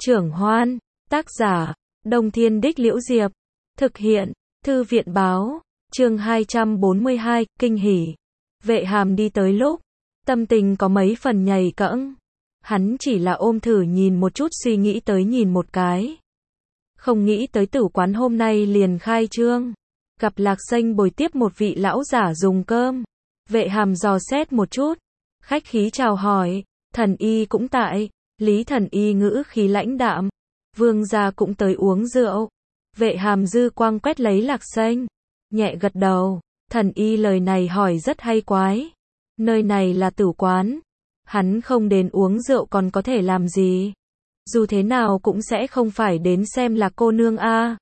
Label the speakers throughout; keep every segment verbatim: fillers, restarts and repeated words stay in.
Speaker 1: Trưởng Hoan, tác giả, Đông Thiên Đích Liễu Diệp, thực hiện, Thư viện báo, chương hai trăm bốn mươi hai, kinh hỉ. Vệ Hàm đi tới lúc, tâm tình có mấy phần nhầy cẫng. Hắn chỉ là ôm thử nhìn một chút, suy nghĩ tới nhìn một cái. Không nghĩ tới tử quán hôm nay liền khai trương. Gặp Lạc Xanh bồi tiếp một vị lão giả dùng cơm. Vệ Hàm dò xét một chút, khách khí chào hỏi, thần y cũng tại. Lý thần y ngữ khí lãnh đạm, Vương gia cũng tới uống rượu. Vệ Hàm dư quang quét lấy Lạc Xanh, nhẹ gật đầu, thần y lời này hỏi rất hay quái. Nơi này là tử quán, hắn không đến uống rượu còn có thể làm gì? Dù thế nào cũng sẽ không phải đến xem là cô nương a.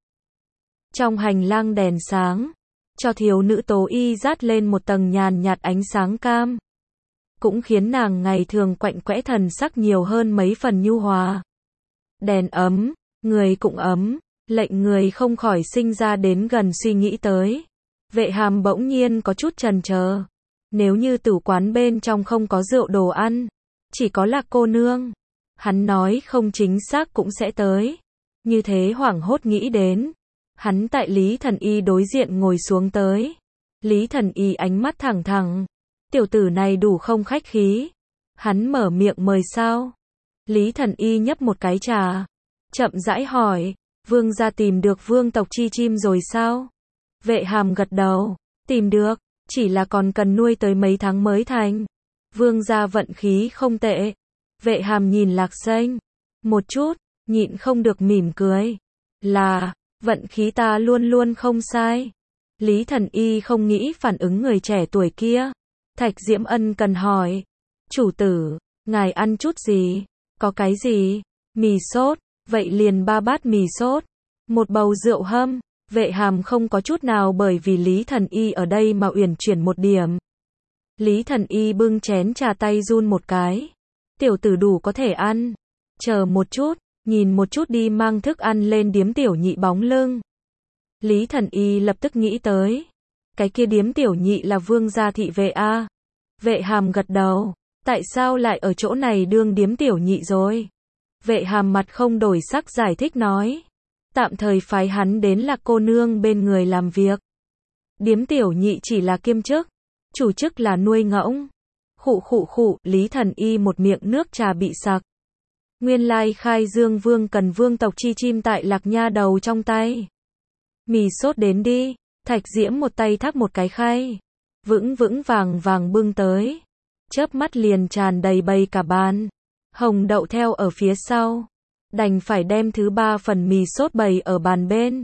Speaker 1: Trong hành lang đèn sáng, cho thiếu nữ tố y dát lên một tầng nhàn nhạt ánh sáng cam, cũng khiến nàng ngày thường quạnh quẽ thần sắc nhiều hơn mấy phần nhu hòa. Đèn ấm, người cũng ấm, lệnh người không khỏi sinh ra đến gần suy nghĩ tới. Vệ Hàm bỗng nhiên có chút chần chờ. Nếu như tử quán bên trong không có rượu đồ ăn, chỉ có Lạc cô nương, hắn nói không chính xác cũng sẽ tới. Như thế hoảng hốt nghĩ đến, hắn tại Lý thần y đối diện ngồi xuống tới. Lý thần y ánh mắt thẳng thẳng, tiểu tử này đủ không khách khí. Hắn mở miệng mời sao? Lý thần y nhấp một cái trà, chậm rãi hỏi, vương gia tìm được vương tộc chi chim rồi sao? Vệ Hàm gật đầu, tìm được, chỉ là còn cần nuôi tới mấy tháng mới thành. Vương gia vận khí không tệ. Vệ Hàm nhìn Lạc Xanh một chút, nhịn không được mỉm cười. Là, vận khí ta luôn luôn không sai. Lý thần y không nghĩ phản ứng người trẻ tuổi kia. Thạch Diễm Ân cần hỏi, chủ tử, ngài ăn chút gì? Có cái gì? Mì sốt, vậy liền ba bát mì sốt, một bầu rượu hâm. Vệ Hàm không có chút nào bởi vì Lý thần y ở đây mà uyển chuyển một điểm. Lý thần y bưng chén trà tay run một cái. Tiểu tử đủ có thể ăn. Chờ một chút, nhìn một chút đi mang thức ăn lên điếm tiểu nhị bóng lưng. Lý thần y lập tức nghĩ tới. Cái kia điếm tiểu nhị là vương gia thị vệ a. Vệ Hàm gật đầu. Tại sao lại ở chỗ này đương điếm tiểu nhị rồi? Vệ Hàm mặt không đổi sắc giải thích nói. Tạm thời phái hắn đến Lạc cô nương bên người làm việc. Điếm tiểu nhị chỉ là kiêm chức, chủ chức là nuôi ngỗng. Khụ khụ khụ, Lý thần y một miệng nước trà bị sặc. Nguyên lai khai dương vương cần vương tộc chi chim tại Lạc nha đầu trong tay. Mì sốt đến đi. Thạch Diễm một tay thác một cái khay, vững vững vàng vàng bưng tới, chớp mắt liền tràn đầy bầy cả bàn. Hồng đậu theo ở phía sau, đành phải đem thứ ba phần mì sốt bày ở bàn bên.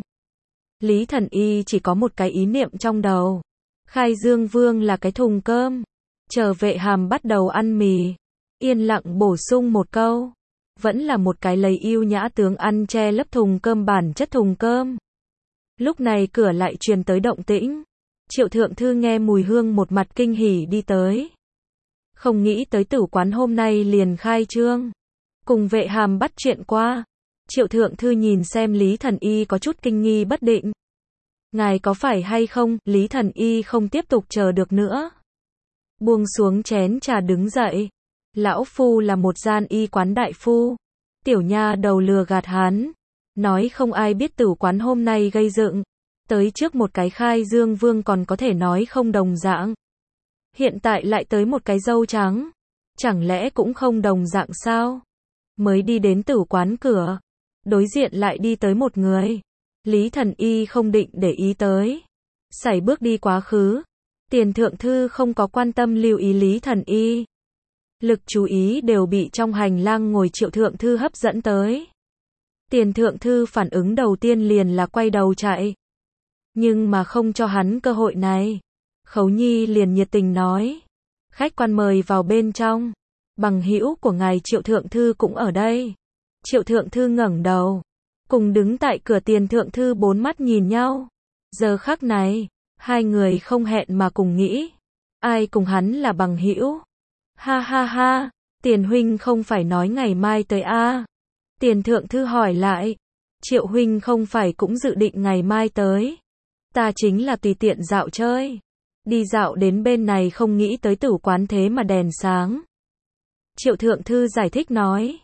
Speaker 1: Lý thần y chỉ có một cái ý niệm trong đầu. Khai dương vương là cái thùng cơm. Chờ Vệ Hàm bắt đầu ăn mì, yên lặng bổ sung một câu. Vẫn là một cái lấy yêu nhã tướng ăn che lấp thùng cơm bản chất thùng cơm. Lúc này cửa lại truyền tới động tĩnh. Triệu thượng thư nghe mùi hương một mặt kinh hỉ đi tới. Không nghĩ tới tử quán hôm nay liền khai trương. Cùng Vệ Hàm bắt chuyện qua. Triệu thượng thư nhìn xem Lý thần y có chút kinh nghi bất định. Ngài có phải hay không? Lý thần y không tiếp tục chờ được nữa, buông xuống chén trà đứng dậy. Lão phu là một gian y quán đại phu. Tiểu nha đầu lừa gạt hắn, nói không ai biết tử quán hôm nay gây dựng. Tới trước một cái khai dương vương còn có thể nói không đồng dạng. Hiện tại lại tới một cái dâu trắng. Chẳng lẽ cũng không đồng dạng sao? Mới đi đến tử quán cửa, đối diện lại đi tới một người. Lý thần y không định để ý tới, sải bước đi quá khứ. Tiền thượng thư không có quan tâm lưu ý Lý thần y. Lực chú ý đều bị trong hành lang ngồi Triệu thượng thư hấp dẫn tới. Tiền thượng thư phản ứng đầu tiên liền là quay đầu chạy. Nhưng mà không cho hắn cơ hội này. Khấu Nhi liền nhiệt tình nói. Khách quan mời vào bên trong. Bằng hữu của ngài Triệu thượng thư cũng ở đây. Triệu thượng thư ngẩng đầu, cùng đứng tại cửa Tiền thượng thư bốn mắt nhìn nhau. Giờ khắc này, hai người không hẹn mà cùng nghĩ. Ai cùng hắn là bằng hữu? Ha ha ha, Tiền huynh không phải nói ngày mai tới a? À? Tiền thượng thư hỏi lại. Triệu huynh không phải cũng dự định ngày mai tới? Ta chính là tùy tiện dạo chơi. Đi dạo đến bên này không nghĩ tới tử quán thế mà đèn sáng. Triệu thượng thư giải thích nói.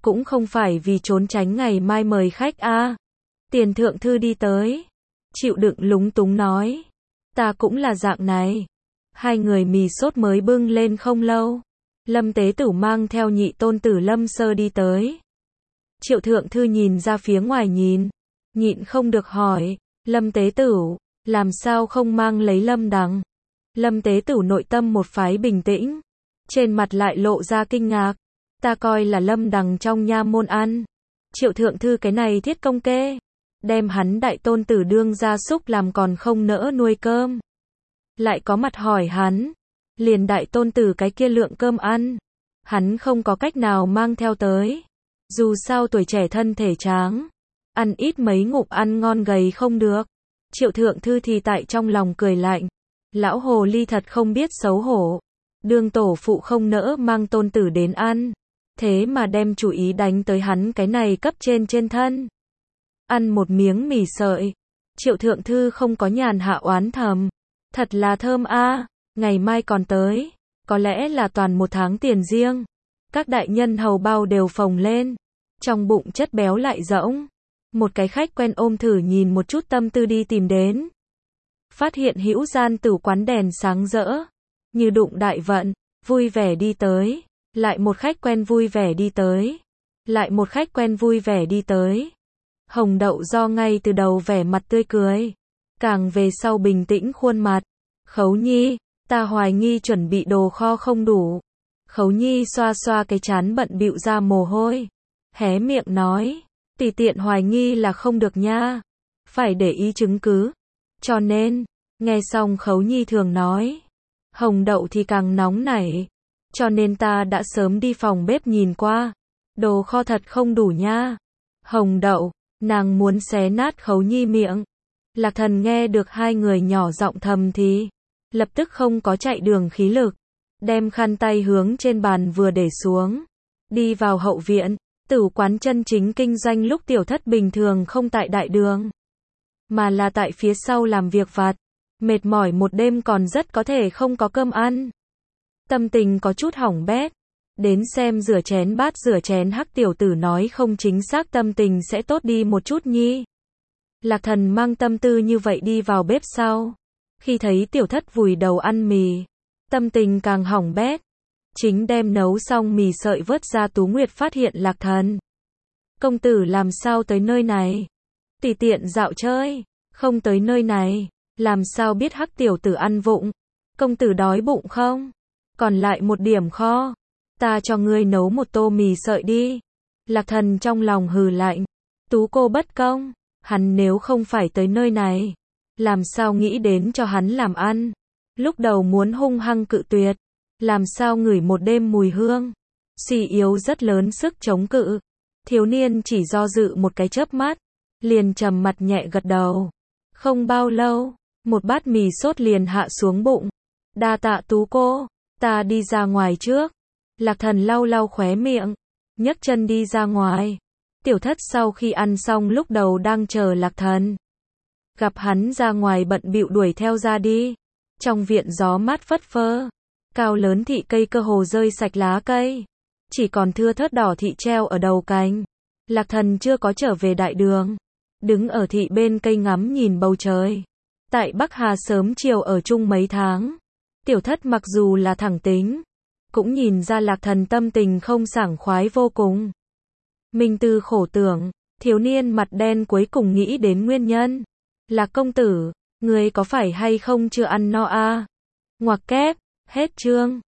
Speaker 1: cũng không phải vì trốn tránh ngày mai mời khách a. Tiền thượng thư đi tới. Chịu đựng lúng túng nói. Ta cũng là dạng này. Hai người mì sốt mới bưng lên không lâu. Lâm Tế Tửu mang theo nhị tôn tử Lâm Sơ đi tới. Triệu thượng thư nhìn ra phía ngoài nhìn. Nhịn không được hỏi. Lâm Tế Tửu, làm sao không mang lấy Lâm Đằng? Lâm Tế Tửu nội tâm một phái bình tĩnh. Trên mặt lại lộ ra kinh ngạc. Ta coi là Lâm Đằng trong nha môn ăn. Triệu thượng thư cái này thiết công kê. Đem hắn đại tôn tử đương gia súc làm còn không nỡ nuôi cơm. Lại có mặt hỏi hắn. Liền đại tôn tử cái kia lượng cơm ăn. Hắn không có cách nào mang theo tới. Dù sao tuổi trẻ thân thể tráng. Ăn ít mấy ngụm ăn ngon gầy không được. Triệu thượng thư thì tại trong lòng cười lạnh. Lão hồ ly thật không biết xấu hổ. Đương tổ phụ không nỡ mang tôn tử đến ăn. Thế mà đem chủ ý đánh tới hắn cái này cấp trên trên thân. Ăn một miếng mì sợi. Triệu thượng thư không có nhàn hạ oán thầm. Thật là thơm a, ngày mai còn tới. Có lẽ là toàn một tháng tiền riêng. Các đại nhân hầu bao đều phồng lên. Trong bụng chất béo lại rỗng. Một cái khách quen ôm thử nhìn một chút tâm tư đi tìm đến. Phát hiện hữu gian tử quán đèn sáng rỡ. Như đụng đại vận, vui vẻ đi tới. Lại một khách quen vui vẻ đi tới. Lại một khách quen vui vẻ đi tới. Hồng Đậu do ngay từ đầu vẻ mặt tươi cười. Càng về sau bình tĩnh khuôn mặt. Khấu Nhi, ta hoài nghi chuẩn bị đồ kho không đủ. Khấu Nhi xoa xoa cái trán bận bịu ra mồ hôi. Hé miệng nói. Tùy tiện hoài nghi là không được nha. Phải để ý chứng cứ. Cho nên, nghe xong Khấu Nhi thường nói. Hồng Đậu thì càng nóng nảy. Cho nên ta đã sớm đi phòng bếp nhìn qua. Đồ kho thật không đủ nha. Hồng Đậu, nàng muốn xé nát Khấu Nhi miệng. Lạc Thần nghe được hai người nhỏ giọng thầm thì. Lập tức không có chạy đường khí lực. Đem khăn tay hướng trên bàn vừa để xuống. Đi vào hậu viện. Tử quán chân chính kinh doanh lúc tiểu thất bình thường không tại đại đường. Mà là tại phía sau làm việc vặt. Mệt mỏi một đêm còn rất có thể không có cơm ăn. Tâm tình có chút hỏng bét. Đến xem rửa chén bát rửa chén hắc tiểu tử nói không chính xác tâm tình sẽ tốt đi một chút nhi. Lạc Thần mang tâm tư như vậy đi vào bếp sau. Khi thấy tiểu thất vùi đầu ăn mì. Tâm tình càng hỏng bét. Chính đem nấu xong mì sợi vớt ra Tú Nguyệt phát hiện Lạc Thần. Công tử làm sao tới nơi này? Tùy tiện dạo chơi. Không tới nơi này. Làm sao biết hắc tiểu tử ăn vụng? Công tử đói bụng không? Còn lại một điểm kho. Ta cho ngươi nấu một tô mì sợi đi. Lạc Thần trong lòng hừ lạnh. Tú cô bất công. Hắn nếu không phải tới nơi này. Làm sao nghĩ đến cho hắn làm ăn? Lúc đầu muốn hung hăng cự tuyệt. Làm sao ngửi một đêm mùi hương. Suy yếu rất lớn sức chống cự. Thiếu niên chỉ do dự một cái chớp mắt. Liền trầm mặt nhẹ gật đầu. Không bao lâu. Một bát mì sốt liền hạ xuống bụng. Đa tạ Tú cô. Ta đi ra ngoài trước. Lạc Thần lau lau khóe miệng. Nhấc chân đi ra ngoài. Tiểu thất sau khi ăn xong lúc đầu đang chờ Lạc Thần. Gặp hắn ra ngoài bận bịu đuổi theo ra đi. Trong viện gió mát phất phơ. Cao lớn thị cây cơ hồ rơi sạch lá cây. Chỉ còn thưa thớt đỏ thị treo ở đầu cành. Lạc Thần chưa có trở về đại đường. Đứng ở thị bên cây ngắm nhìn bầu trời. Tại Bắc Hà sớm chiều ở chung mấy tháng. Tiểu thất mặc dù là thẳng tính. Cũng nhìn ra Lạc Thần tâm tình không sảng khoái vô cùng. Minh tư khổ tưởng. Thiếu niên mặt đen cuối cùng nghĩ đến nguyên nhân. Lạc công tử, người có phải hay không chưa ăn no a? À? Ngoặc kép, hết chương.